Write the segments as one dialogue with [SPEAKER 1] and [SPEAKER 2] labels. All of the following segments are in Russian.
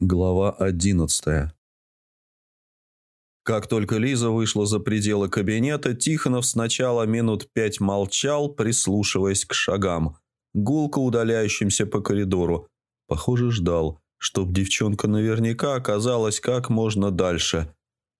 [SPEAKER 1] Глава 11. Как только Лиза вышла за пределы кабинета, Тихонов сначала минут 5 молчал, прислушиваясь к шагам, гулко удаляющимся по коридору. Похоже, ждал, чтоб девчонка наверняка оказалась как можно дальше.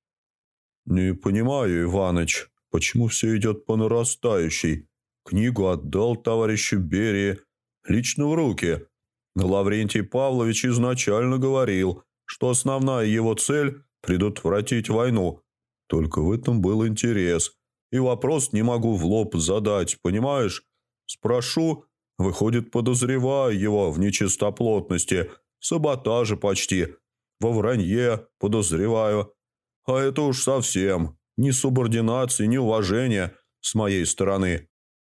[SPEAKER 1] «Не понимаю, Иваныч, почему все идет по нарастающей? Книгу отдал товарищу Берии лично в руки. Лаврентий Павлович изначально говорил, что основная его цель – предотвратить войну. Только в этом был интерес. И вопрос не могу в лоб задать, понимаешь? Спрошу, выходит, подозреваю его в нечистоплотности, саботаже почти, во вранье подозреваю. А это уж совсем ни субординации, ни уважения с моей стороны».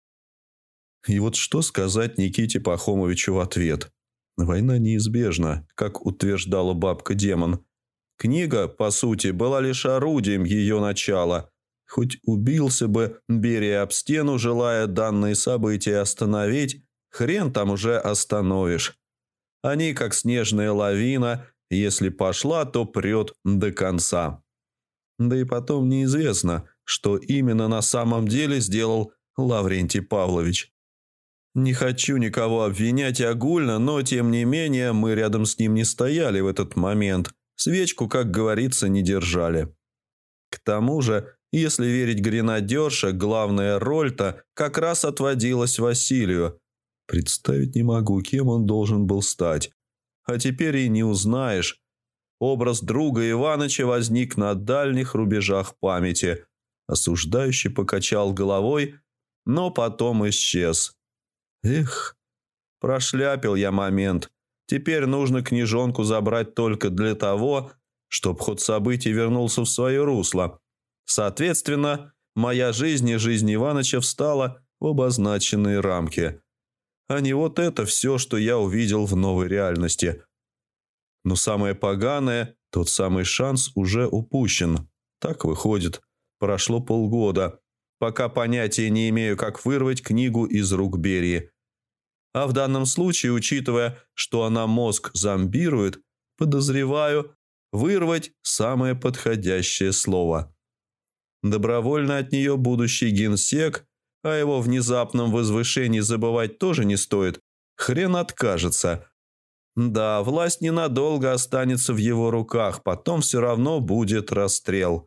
[SPEAKER 1] И вот что сказать Никите Пахомовичу в ответ? Война неизбежна, как утверждала бабка-демон. Книга, по сути, была лишь орудием ее начала. Хоть убился бы Берия об стену, желая данные события остановить, хрен там уже остановишь. Они, как снежная лавина, если пошла, то прет до конца. Да и потом неизвестно, что именно на самом деле сделал Лаврентий Павлович. Не хочу никого обвинять огульно, но, тем не менее, мы рядом с ним не стояли в этот момент. Свечку, как говорится, не держали. К тому же, если верить гренадерше, главная роль-то как раз отводилась Василию. Представить не могу, кем он должен был стать. А теперь и не узнаешь. Образ друга Иваныча возник на дальних рубежах памяти. Осуждающий покачал головой, но потом исчез. Эх, прошляпил я момент. Теперь нужно книжонку забрать только для того, чтобы ход событий вернулся в свое русло. Соответственно, моя жизнь и жизнь Иваныча встала в обозначенные рамки. А не вот это все, что я увидел в новой реальности. Но самое поганое, тот самый шанс уже упущен. Так выходит, прошло полгода, пока понятия не имею, как вырвать книгу из рук Берии. А в данном случае, учитывая, что она мозг зомбирует, подозреваю, вырвать самое подходящее слово. Добровольно от нее будущий генсек, о его внезапном возвышении забывать тоже не стоит, хрен откажется. Да, власть ненадолго останется в его руках, потом все равно будет расстрел.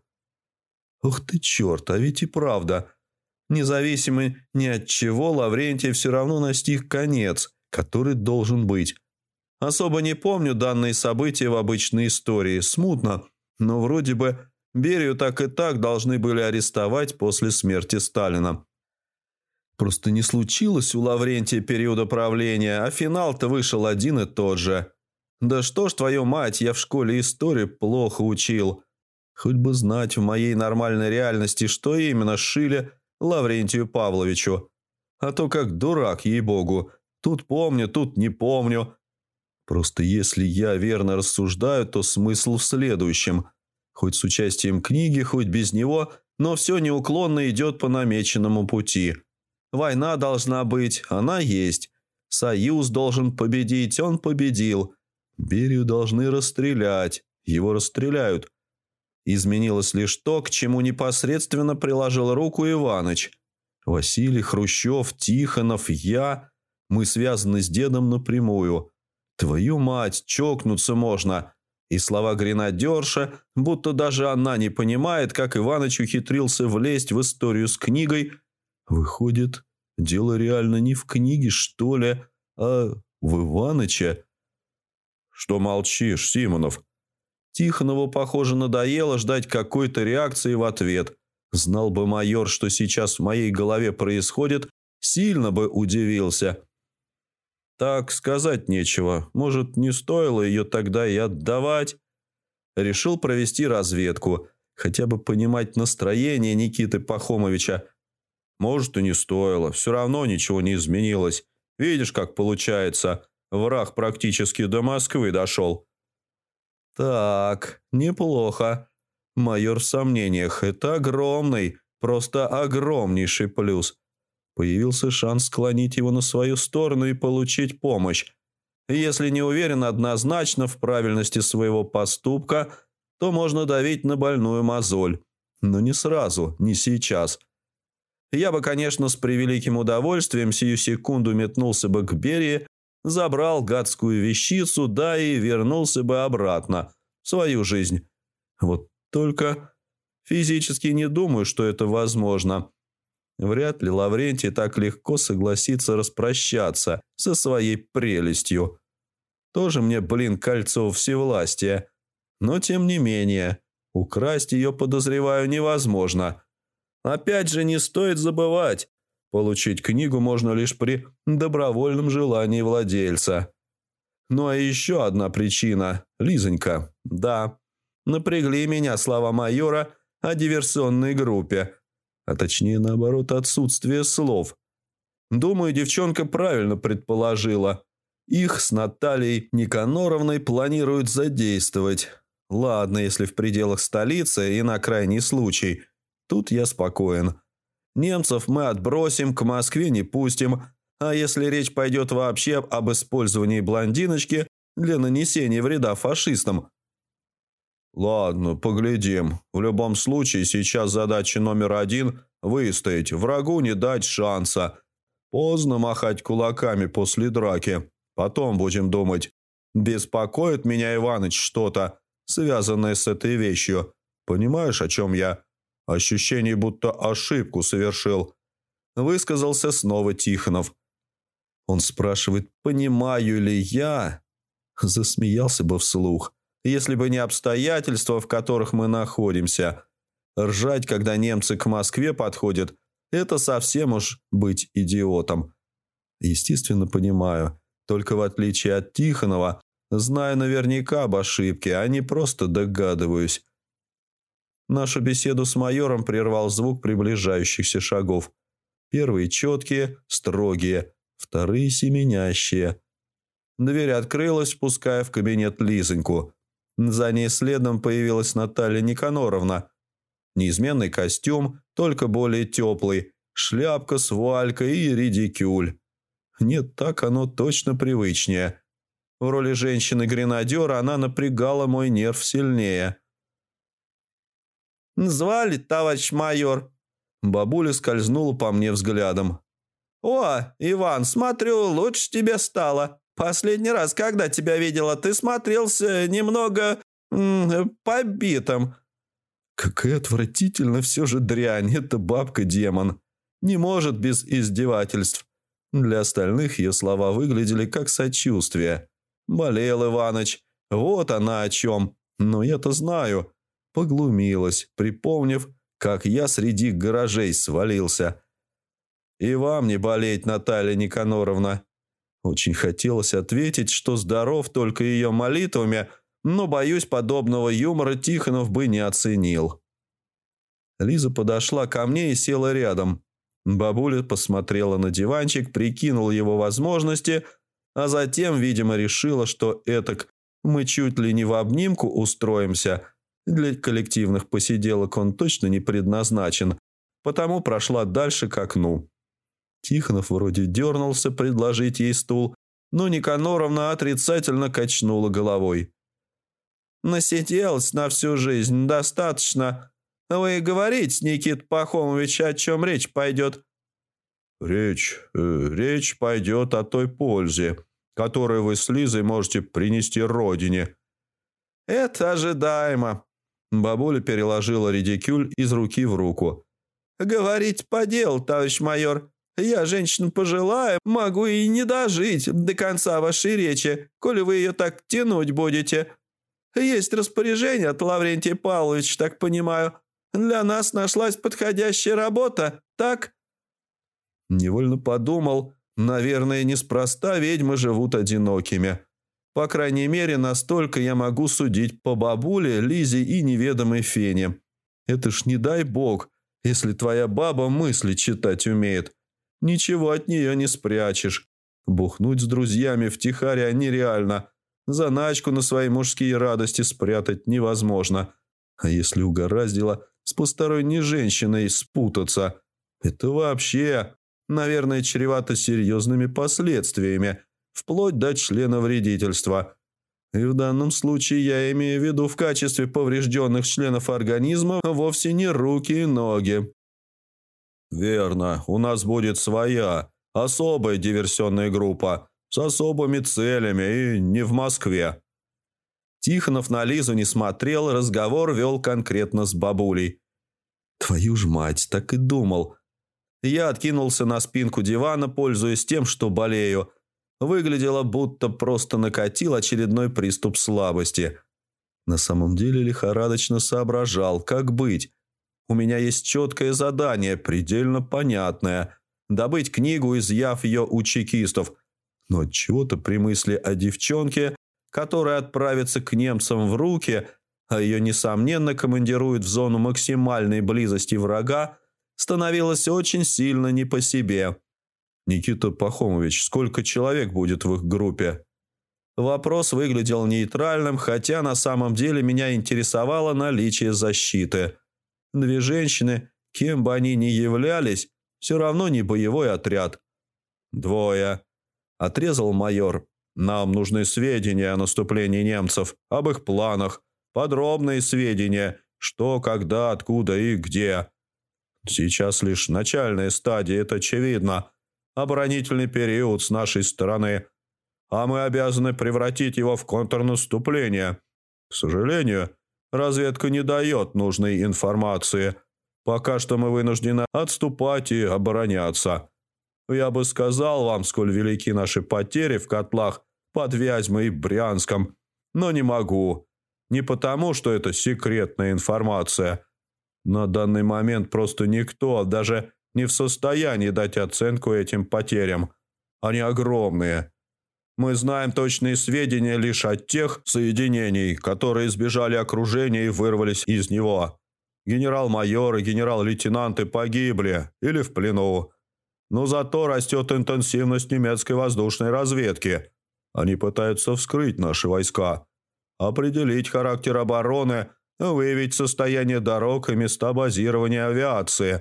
[SPEAKER 1] Ух ты черт, а ведь и правда. Независимо ни от чего, Лаврентий все равно настиг конец, который должен быть. Особо не помню данные события в обычной истории, смутно, но вроде бы Берию так и так должны были арестовать после смерти Сталина. Просто не случилось у Лаврентия периода правления, а финал-то вышел один и тот же. Да что ж, твою мать, я в школе историю плохо учил. Хоть бы знать в моей нормальной реальности, что именно шили Лаврентию Павловичу. А то как дурак, ей-богу. Тут помню, тут не помню. Просто если я верно рассуждаю, то смысл в следующем. Хоть с участием книги, хоть без него, но все неуклонно идет по намеченному пути. Война должна быть, она есть. Союз должен победить, он победил. Берию должны расстрелять, его расстреляют. Изменилось лишь то, к чему непосредственно приложил руку Иваныч. Василий, Хрущев, Тихонов, я. Мы связаны с дедом напрямую. Твою мать, чокнуться можно. И слова гренадерша, будто даже она не понимает, как Иваныч ухитрился влезть в историю с книгой. Выходит, дело реально не в книге, что ли, а в Иваныче. «Что молчишь, Симонов?» Тихонову, похоже, надоело ждать какой-то реакции в ответ. Знал бы майор, что сейчас в моей голове происходит, сильно бы удивился. Так сказать нечего. Может, не стоило ее тогда и отдавать? Решил провести разведку, хотя бы понимать настроение Никиты Пахомовича. Может, и не стоило. Все равно ничего не изменилось. Видишь, как получается. Враг практически до Москвы дошел. Так, неплохо. Майор в сомнениях. Это огромный, просто огромнейший плюс. Появился шанс склонить его на свою сторону и получить помощь. Если не уверен однозначно в правильности своего поступка, то можно давить на больную мозоль. Но не сразу, не сейчас. Я бы, конечно, с превеликим удовольствием сию секунду метнулся бы к Берии, забрал гадскую вещицу, да и вернулся бы обратно в свою жизнь. Вот только физически не думаю, что это возможно. Вряд ли Лаврентий так легко согласится распрощаться со своей прелестью. Тоже мне, кольцо всевластия. Но, тем не менее, украсть ее, подозреваю, невозможно. Опять же, не стоит забывать, получить книгу можно лишь при добровольном желании владельца. Ну а еще одна причина – Лизонька. Да, напрягли меня слова майора о диверсионной группе, а точнее, наоборот, отсутствие слов. Думаю, девчонка правильно предположила. Их с Натальей Никаноровной планируют задействовать. Ладно, если в пределах столицы и на крайний случай. Тут я спокоен. Немцев мы отбросим, к Москве не пустим. А если речь пойдет вообще об использовании блондиночки для нанесения вреда фашистам? Ладно, поглядим. В любом случае, сейчас задача номер 1 – выстоять, врагу не дать шанса. Поздно махать кулаками после драки. Потом будем думать. Беспокоит меня, Иваныч, что-то, связанное с этой вещью. Понимаешь, о чем я? Ощущение, будто ошибку совершил. Высказался снова Тихонов. Он спрашивает, понимаю ли я? Засмеялся бы вслух, если бы не обстоятельства, в которых мы находимся. Ржать, когда немцы к Москве подходят, это совсем уж быть идиотом. Естественно, понимаю. Только в отличие от Тихонова, знаю наверняка об ошибке, а не просто догадываюсь. Нашу беседу с майором прервал звук приближающихся шагов. Первые четкие, строгие, вторые семенящие. Дверь открылась, впуская в кабинет Лизоньку. За ней следом появилась Наталья Никаноровна. Неизменный костюм, только более теплый, шляпка с вуалькой и редикюль. Нет, так оно точно привычнее. В роли женщины-гренадера она напрягала мой нерв сильнее. «Звали, товарищ майор?» Бабуля скользнула по мне взглядом. «О, Иван, смотрю, лучше тебе стало. Последний раз, когда тебя видела, ты смотрелся немного побитым». Какая отвратительно все же дрянь, эта бабка-демон. Не может без издевательств. Для остальных ее слова выглядели как сочувствие. Болел Иваныч, вот она о чем. Но я-то знаю. Поглумилась, припомнив, как я среди гаражей свалился. И вам не болеть, Наталья Никаноровна. Очень хотелось ответить, что здоров только ее молитвами, но, боюсь, подобного юмора Тихонов бы не оценил. Лиза подошла ко мне и села рядом. Бабуля посмотрела на диванчик, прикинула его возможности, а затем, видимо, решила, что этак мы чуть ли не в обнимку устроимся. Для коллективных посиделок он точно не предназначен, потому прошла дальше к окну. Тихонов вроде дернулся предложить ей стул, но Никаноровна отрицательно качнула головой. «Насиделась на всю жизнь, достаточно. Вы говорите, Никита Пахомович, о чем речь пойдет?» Речь пойдет о той пользе, которую вы с Лизой можете принести родине». «Это ожидаемо». Бабуля переложила редикюль из руки в руку. «Говорите по делу, товарищ майор. Я, женщина пожилая, могу и не дожить до конца вашей речи, коли вы ее так тянуть будете. Есть распоряжение от Лаврентия Павловича, так понимаю. Для нас нашлась подходящая работа, так?» Невольно подумал, наверное, неспроста ведьмы живут одинокими. По крайней мере, настолько я могу судить по бабуле, Лизе и неведомой Фене. Это ж не дай бог, если твоя баба мысли читать умеет. Ничего от нее не спрячешь. Бухнуть с друзьями втихаря нереально. Заначку на свои мужские радости спрятать невозможно. А если угораздило с посторонней женщиной спутаться, это вообще, наверное, чревато серьезными последствиями, вплоть до членовредительства. И в данном случае я имею в виду в качестве поврежденных членов организма вовсе не руки и ноги. Верно, у нас будет своя, особая диверсионная группа с особыми целями и не в Москве. Тихонов на Лизу не смотрел, разговор вел конкретно с бабулей. Твою ж мать, так и думал. Я откинулся на спинку дивана, пользуясь тем, что болею. Выглядело, будто просто накатил очередной приступ слабости. На самом деле лихорадочно соображал, как быть. У меня есть четкое задание, предельно понятное. Добыть книгу, изъяв ее у чекистов. Но отчего-то при мысли о девчонке, которая отправится к немцам в руки, а ее, несомненно, командируют в зону максимальной близости врага, становилось очень сильно не по себе. «Никита Пахомович, сколько человек будет в их группе?» Вопрос выглядел нейтральным, хотя на самом деле меня интересовало наличие защиты. 2 женщины, кем бы они ни являлись, все равно не боевой отряд. 2, отрезал майор. Нам нужны сведения о наступлении немцев, об их планах, подробные сведения, что, когда, откуда и где. Сейчас лишь начальная стадия, это очевидно. Оборонительный период с нашей стороны, а мы обязаны превратить его в контрнаступление. К сожалению, разведка не дает нужной информации. Пока что мы вынуждены отступать и обороняться. Я бы сказал вам, сколь велики наши потери в котлах под Вязьмой и Брянском, но не могу. Не потому, что это секретная информация. На данный момент просто никто, даже не в состоянии дать оценку этим потерям. Они огромные. Мы знаем точные сведения лишь от тех соединений, которые избежали окружения и вырвались из него. Генерал-майор и генерал-лейтенанты погибли или в плену. Но зато растет интенсивность немецкой воздушной разведки. Они пытаются вскрыть наши войска, определить характер обороны, выявить состояние дорог и места базирования авиации.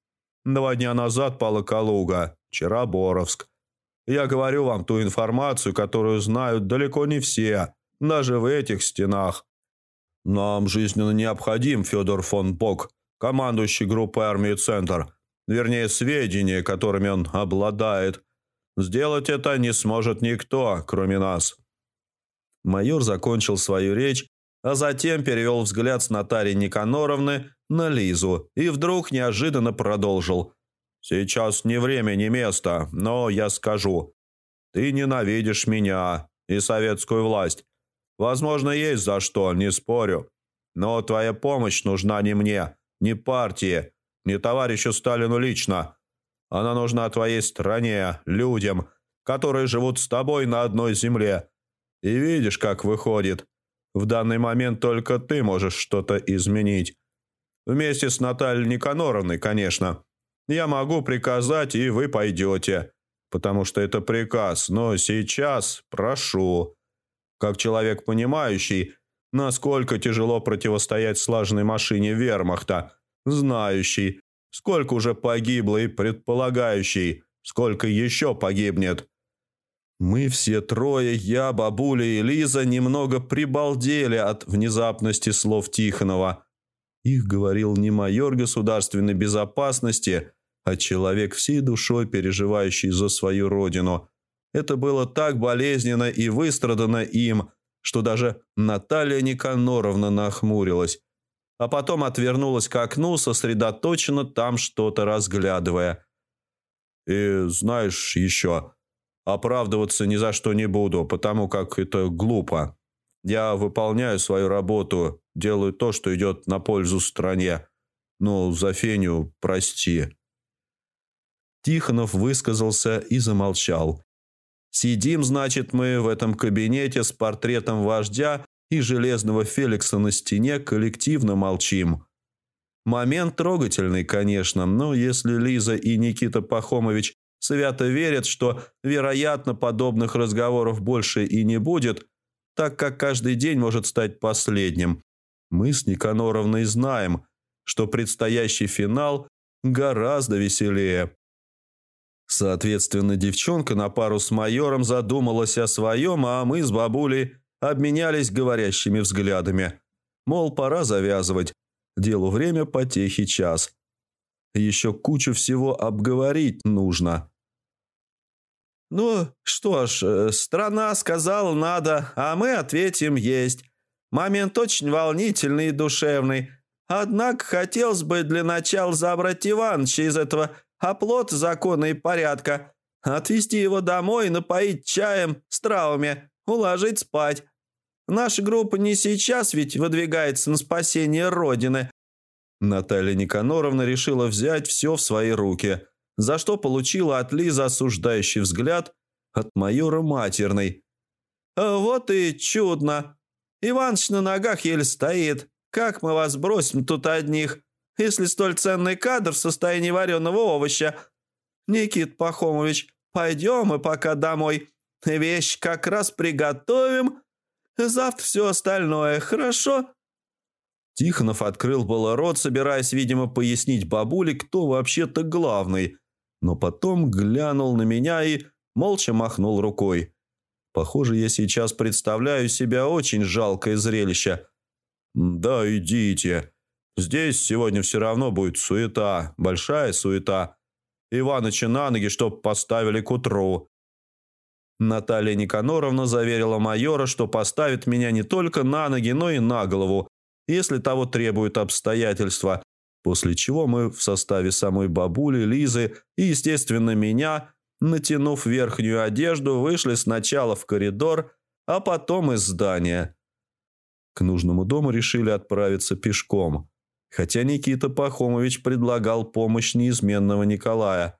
[SPEAKER 1] 2 дня назад пала Калуга, вчера Боровск. Я говорю вам ту информацию, которую знают далеко не все, даже в этих стенах. Нам жизненно необходим Федор фон Бок, командующий группой армии «Центр», вернее, сведения, которыми он обладает. Сделать это не сможет никто, кроме нас. Майор закончил свою речь, а затем перевел взгляд с Натальи Никаноровны на Лизу и вдруг неожиданно продолжил. «Сейчас не время, не место, но я скажу. Ты ненавидишь меня и советскую власть. Возможно, есть за что, не спорю. Но твоя помощь нужна не мне, не партии, не товарищу Сталину лично. Она нужна твоей стране, людям, которые живут с тобой на одной земле. И видишь, как выходит. В данный момент только ты можешь что-то изменить. Вместе с Натальей Никаноровной, конечно. Я могу приказать, и вы пойдете, потому что это приказ. Но сейчас прошу, как человек понимающий, насколько тяжело противостоять слаженной машине вермахта, знающий, сколько уже погибло и предполагающий, сколько еще погибнет. Мы все 3, я, бабуля и Лиза, немного прибалдели от внезапности слов Тихонова. Их говорил не майор государственной безопасности, а человек всей душой, переживающий за свою родину. Это было так болезненно и выстрадано им, что даже Наталья Никаноровна нахмурилась, а потом отвернулась к окну, сосредоточенно там что-то разглядывая. «И знаешь еще, оправдываться ни за что не буду, потому как это глупо. Я выполняю свою работу, делаю то, что идет на пользу стране. Ну, за Феню прости». Тихонов высказался и замолчал. «Сидим, значит, мы в этом кабинете с портретом вождя и Железного Феликса на стене, коллективно молчим. Момент трогательный, конечно, но если Лиза и Никита Пахомович свято верят, что, вероятно, подобных разговоров больше и не будет, так как каждый день может стать последним, мы с Никаноровной знаем, что предстоящий финал гораздо веселее». Соответственно, девчонка на пару с майором задумалась о своем, а мы с бабулей обменялись говорящими взглядами. Мол, пора завязывать. Делу время, потехи час. Еще кучу всего обговорить нужно. «Ну, что ж, страна сказала надо, а мы ответим есть. Момент очень волнительный и душевный. Однако хотелось бы для начала забрать Иваныча из этого оплота закона и порядка, отвезти его домой, напоить чаем с травами, уложить спать. Наша группа не сейчас ведь выдвигается на спасение Родины». Наталья Никаноровна решила взять все в свои руки, за что получила от Лизы осуждающий взгляд, от майора матерный. «Вот и чудно. Иваныч на ногах еле стоит. Как мы вас бросим тут одних, если столь ценный кадр в состоянии вареного овоща? Никит Пахомович, пойдем мы пока домой. Вещи как раз приготовим. Завтра все остальное, хорошо?» Тихонов открыл было рот, собираясь, видимо, пояснить бабуле, кто вообще-то главный, но потом глянул на меня и молча махнул рукой. Похоже, я сейчас представляю себя очень жалкое зрелище. «Да идите. Здесь сегодня все равно будет суета, большая суета. Иваныча на ноги, чтоб поставили к утру». Наталья Никаноровна заверила майора, что поставит меня не только на ноги, но и на голову, если того требуют обстоятельства, после чего мы в составе самой бабули, Лизы и, естественно, меня, натянув верхнюю одежду, вышли сначала в коридор, а потом из здания. К нужному дому решили отправиться пешком, хотя Никита Пахомович предлагал помощь неизменного Николая.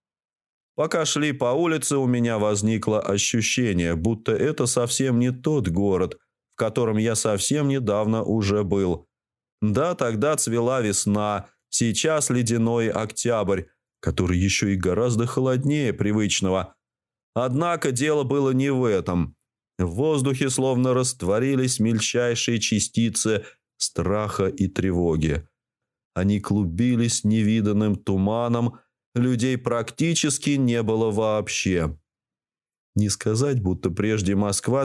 [SPEAKER 1] Пока шли по улице, у меня возникло ощущение, будто это совсем не тот город, в котором я совсем недавно уже был. Да, тогда цвела весна, сейчас ледяной октябрь, который еще и гораздо холоднее привычного. Однако дело было не в этом. В воздухе словно растворились мельчайшие частицы страха и тревоги. Они клубились невиданным туманом, людей практически не было вообще. Не сказать, будто прежде Москва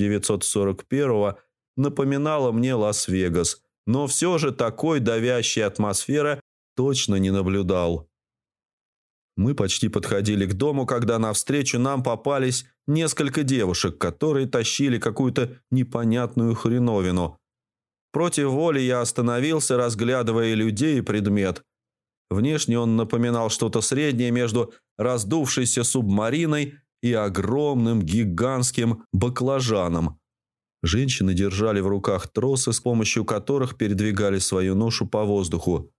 [SPEAKER 1] 1941-го напоминала мне Лас-Вегас, но все же такой давящей атмосферы точно не наблюдал. Мы почти подходили к дому, когда навстречу нам попались несколько девушек, которые тащили какую-то непонятную хреновину. Против воли я остановился, разглядывая людей и предмет. Внешне он напоминал что-то среднее между раздувшейся субмариной и огромным гигантским баклажаном. Женщины держали в руках тросы, с помощью которых передвигали свою ношу по воздуху.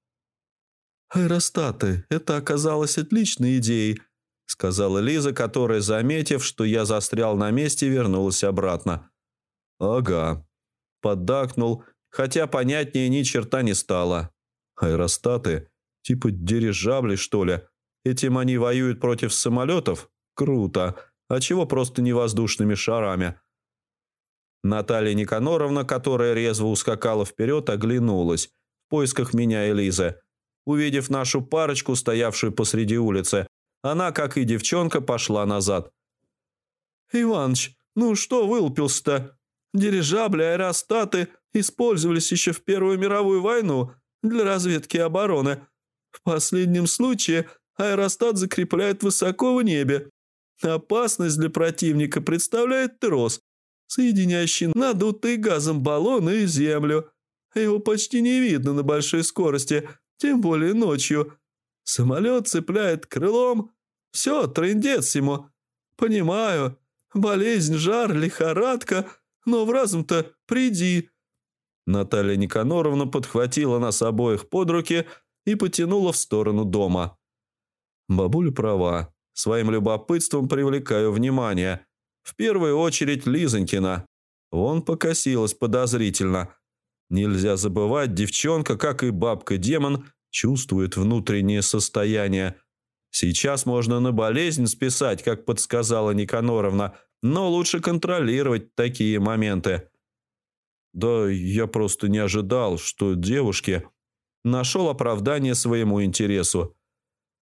[SPEAKER 1] «Аэростаты, это оказалось отличной идеей», — сказала Лиза, которая, заметив, что я застрял на месте, вернулась обратно. «Ага», — поддакнул, хотя понятнее ни черта не стало. «Аэростаты? Типа дирижабли, что ли? Этим они воюют против самолетов? Круто. А чего просто не воздушными шарами?» Наталья Никаноровна, которая резво ускакала вперед, оглянулась в поисках меня и Лизы. Увидев нашу парочку, стоявшую посреди улицы, она, как и девчонка, пошла назад. «Иваныч, ну что вылупился-то? Дирижабли, аэростаты использовались еще в Первую мировую войну для разведки и обороны. В последнем случае аэростат закрепляют высоко в небе. Опасность для противника представляет трос, соединяющий надутый газом баллон и землю. Его почти не видно на большой скорости, тем более ночью. Самолет цепляет крылом. Все, трындец ему. Понимаю, болезнь, жар, лихорадка, но в разум-то приди». Наталья Никаноровна подхватила нас обоих под руки и потянула в сторону дома. Бабуля права. Своим любопытством привлекаю внимание. В первую очередь Лизонькина. Вон покосилась подозрительно. Нельзя забывать, девчонка, как и бабка-демон, чувствует внутреннее состояние. Сейчас можно на болезнь списать, как подсказала Никаноровна, но лучше контролировать такие моменты. Да я просто не ожидал, что девушки... Нашел оправдание своему интересу.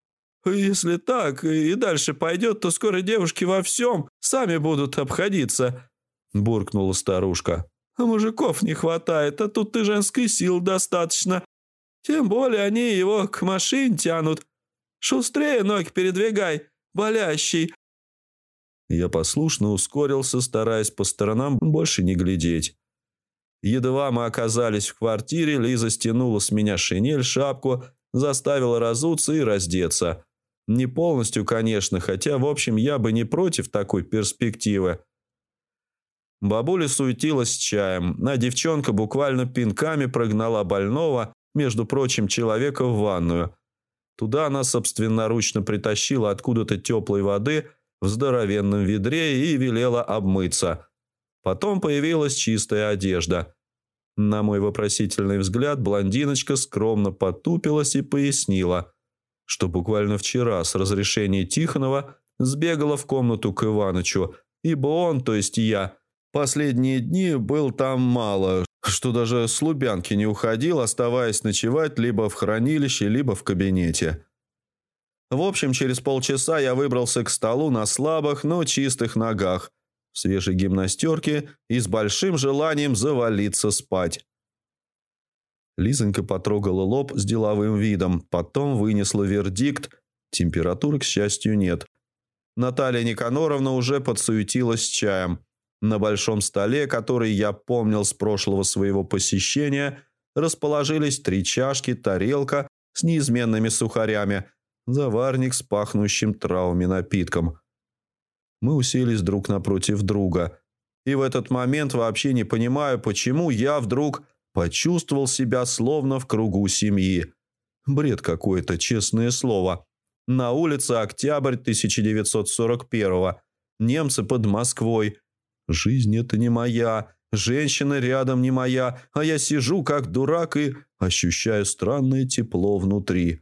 [SPEAKER 1] Если так и дальше пойдет, то скоро девушки во всем сами будут обходиться», – буркнула старушка. «А мужиков не хватает, а тут и женской силы достаточно. Тем более они его к машине тянут. Шустрее ноги передвигай, болящий». Я послушно ускорился, стараясь по сторонам больше не глядеть. Едва мы оказались в квартире, Лиза стянула с меня шинель, шапку, заставила разуться и раздеться. Не полностью, конечно, хотя, в общем, я бы не против такой перспективы. Бабуля суетилась с чаем, а девчонка буквально пинками прогнала больного, между прочим, человека в ванную. Туда она собственноручно притащила откуда-то теплой воды в здоровенном ведре и велела обмыться. Потом появилась чистая одежда. На мой вопросительный взгляд блондиночка скромно потупилась и пояснила, что буквально вчера с разрешения Тихонова сбегала в комнату к Иванычу, ибо он, то есть я, последние дни был там мало, что даже с Лубянки не уходил, оставаясь ночевать либо в хранилище, либо в кабинете. В общем, через полчаса я выбрался к столу на слабых, но чистых ногах, в свежей гимнастерке и с большим желанием завалиться спать. Лизонька потрогала лоб с деловым видом, потом вынесла вердикт. Температуры, к счастью, нет. Наталья Никаноровна уже подсуетилась с чаем. На большом столе, который я помнил с прошлого своего посещения, расположились 3 чашки, тарелка с неизменными сухарями, заварник с пахнущим травами напитком. Мы уселись друг напротив друга. И в этот момент вообще не понимаю, почему я вдруг почувствовал себя словно в кругу семьи. Бред какой-то, честное слово. На улице октябрь 1941-го. Немцы под Москвой. Жизнь это не моя, женщина рядом не моя, а я сижу как дурак и ощущаю странное тепло внутри.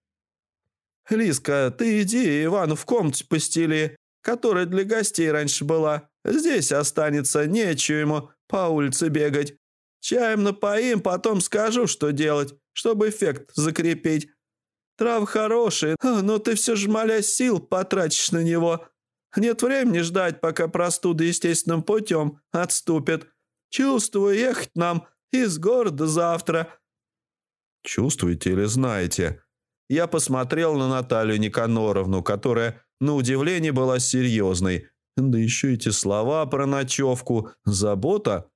[SPEAKER 1] «Лизка, ты иди Ивану в комнате постели, которая для гостей раньше была. Здесь останется, нечего ему по улице бегать. Чаем напоим, потом скажу, что делать, чтобы эффект закрепить. Травы хорошие, но ты все же, молясь, сил потратишь на него. Нет времени ждать, пока простуда естественным путем отступит. Чувствую, ехать нам из города завтра». «Чувствуете или знаете?» Я посмотрел на Наталью Никаноровну, которая, на удивление, была серьезной. Да еще эти слова про ночевку, забота.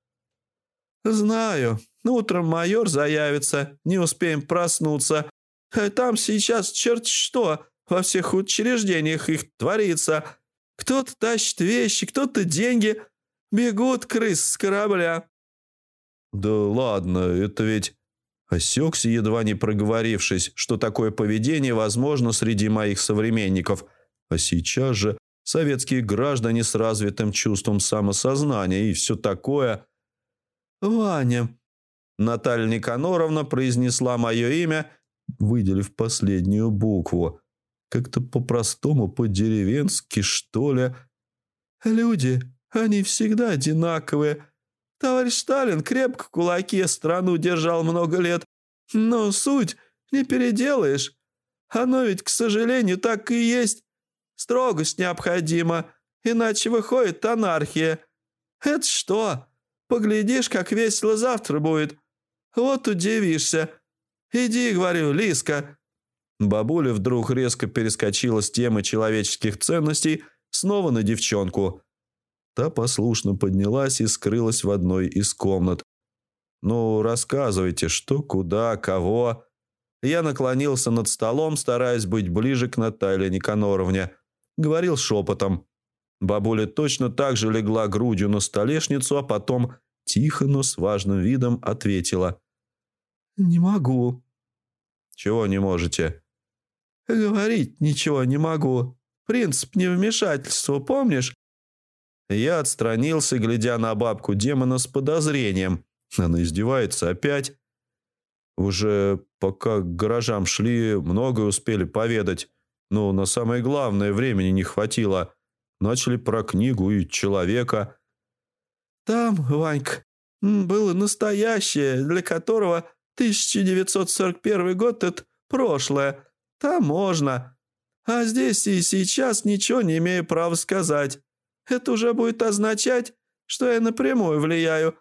[SPEAKER 1] «Знаю. Утром майор заявится, не успеем проснуться. Там сейчас черт что, во всех учреждениях их творится. Кто-то тащит вещи, кто-то деньги. Бегут крысы с корабля». «Да ладно, это ведь...» Осекся, едва не проговорившись, что такое поведение возможно среди моих современников. А сейчас же советские граждане с развитым чувством самосознания и все такое. «Ваня», Наталья Никаноровна произнесла мое имя, выделив последнюю букву. Как-то по-простому, по-деревенски, что ли. «Люди, они всегда одинаковые. Товарищ Сталин крепко в кулаке страну держал много лет. Но суть не переделаешь. Оно ведь, к сожалению, так и есть. Строгость необходима, иначе выходит анархия. Это что? Поглядишь, как весело завтра будет. Вот удивишься. Иди, говорю, Лизка». Бабуля вдруг резко перескочила с темы человеческих ценностей снова на девчонку. Та послушно поднялась и скрылась в одной из комнат. «Ну, рассказывайте, что, куда, кого». Я наклонился над столом, стараясь быть ближе к Наталье Никаноровне. Говорил шепотом. Бабуля точно так же легла грудью на столешницу, а потом тихо, но с важным видом ответила. «Не могу». «Чего не можете?» «Говорить ничего не могу. Принцип невмешательства, помнишь?» Я отстранился, глядя на бабку демона с подозрением. Она издевается опять. Уже пока к гаражам шли, многое успели поведать. Но на самое главное времени не хватило. Начали про книгу и человека. «Там, Ванька, было настоящее, для которого 1941 год – это прошлое. Там можно.
[SPEAKER 2] А здесь и сейчас ничего не имею права сказать. Это уже будет означать, что я напрямую влияю».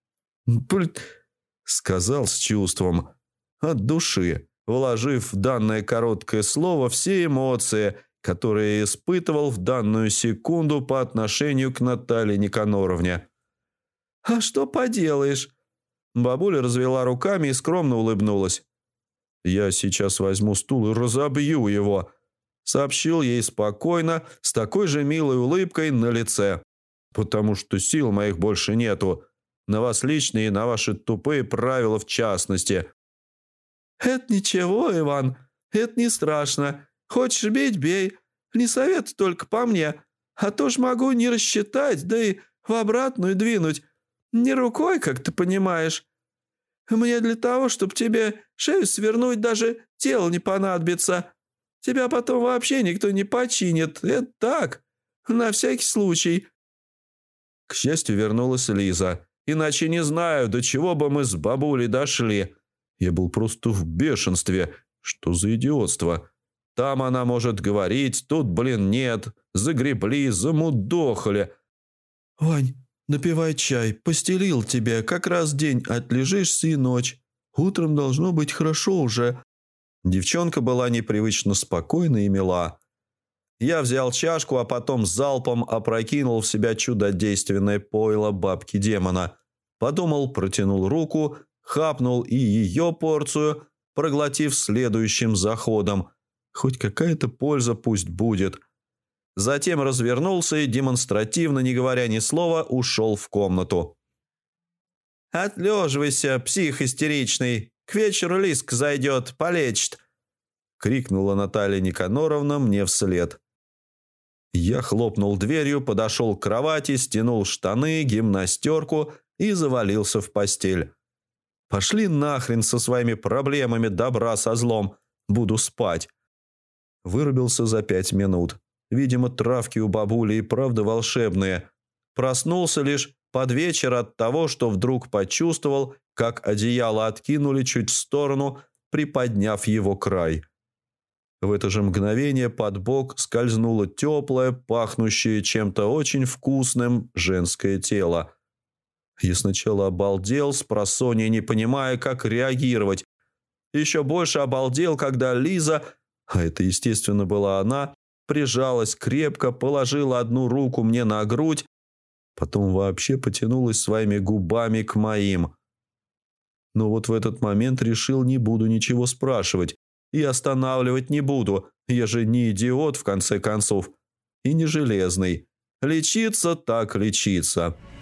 [SPEAKER 1] Сказал с чувством, от души, вложив в данное короткое слово все эмоции, которые испытывал в данную секунду по отношению к Наталье Никаноровне.
[SPEAKER 2] «А что поделаешь?»
[SPEAKER 1] Бабуля развела руками и скромно улыбнулась. «Я сейчас возьму стул и разобью его», — сообщил ей спокойно, с такой же милой улыбкой на лице. «Потому что сил моих больше нету. На вас лично и на ваши тупые правила в частности».
[SPEAKER 2] «Это ничего, Иван, это не страшно. Хочешь бить – бей. Не советую только по мне. А то ж могу не рассчитать, да и в обратную двинуть. Не рукой, как ты понимаешь. Мне для того, чтобы тебе шею свернуть, даже тело не понадобится. Тебя потом вообще никто не починит. Это так, на всякий случай».
[SPEAKER 1] К счастью, вернулась Лиза. Иначе не знаю, до чего бы мы с бабулей дошли. Я был просто в бешенстве. Что за идиотство? Там она может говорить, тут, нет. Загребли, замудохали.
[SPEAKER 2] «Вань, напивай чай, постелил тебе, как раз день отлежишься и ночь. Утром должно быть хорошо уже».
[SPEAKER 1] Девчонка была непривычно спокойна и мила. Я взял чашку, а потом залпом опрокинул в себя чудодейственное пойло бабки-демона. Подумал, протянул руку, хапнул и ее порцию, проглотив следующим заходом. Хоть какая-то польза пусть будет. Затем развернулся и, демонстративно, не говоря ни слова, ушел в комнату.
[SPEAKER 2] «Отлеживайся, псих истеричный. К вечеру Лизка зайдет, полечит», — крикнула Наталья Никаноровна мне вслед.
[SPEAKER 1] Я хлопнул дверью, подошел к кровати, стянул штаны, гимнастерку и завалился в постель. «Пошли нахрен со своими проблемами добра со злом. Буду спать». Вырубился за 5 минут. Видимо, травки у бабули и правда волшебные. Проснулся лишь под вечер от того, что вдруг почувствовал, как одеяло откинули чуть в сторону, приподняв его край. В это же мгновение под бок скользнуло теплое, пахнущее чем-то очень вкусным женское тело. Я сначала обалдел, спросонья не понимая, как реагировать. Еще больше обалдел, когда Лиза, а это, естественно, была она, прижалась крепко, положила одну руку мне на грудь, потом вообще потянулась своими губами к моим. Но вот в этот момент решил, не буду ничего спрашивать и останавливать не буду. Я же не идиот, в конце концов, и не железный. Лечиться так лечиться.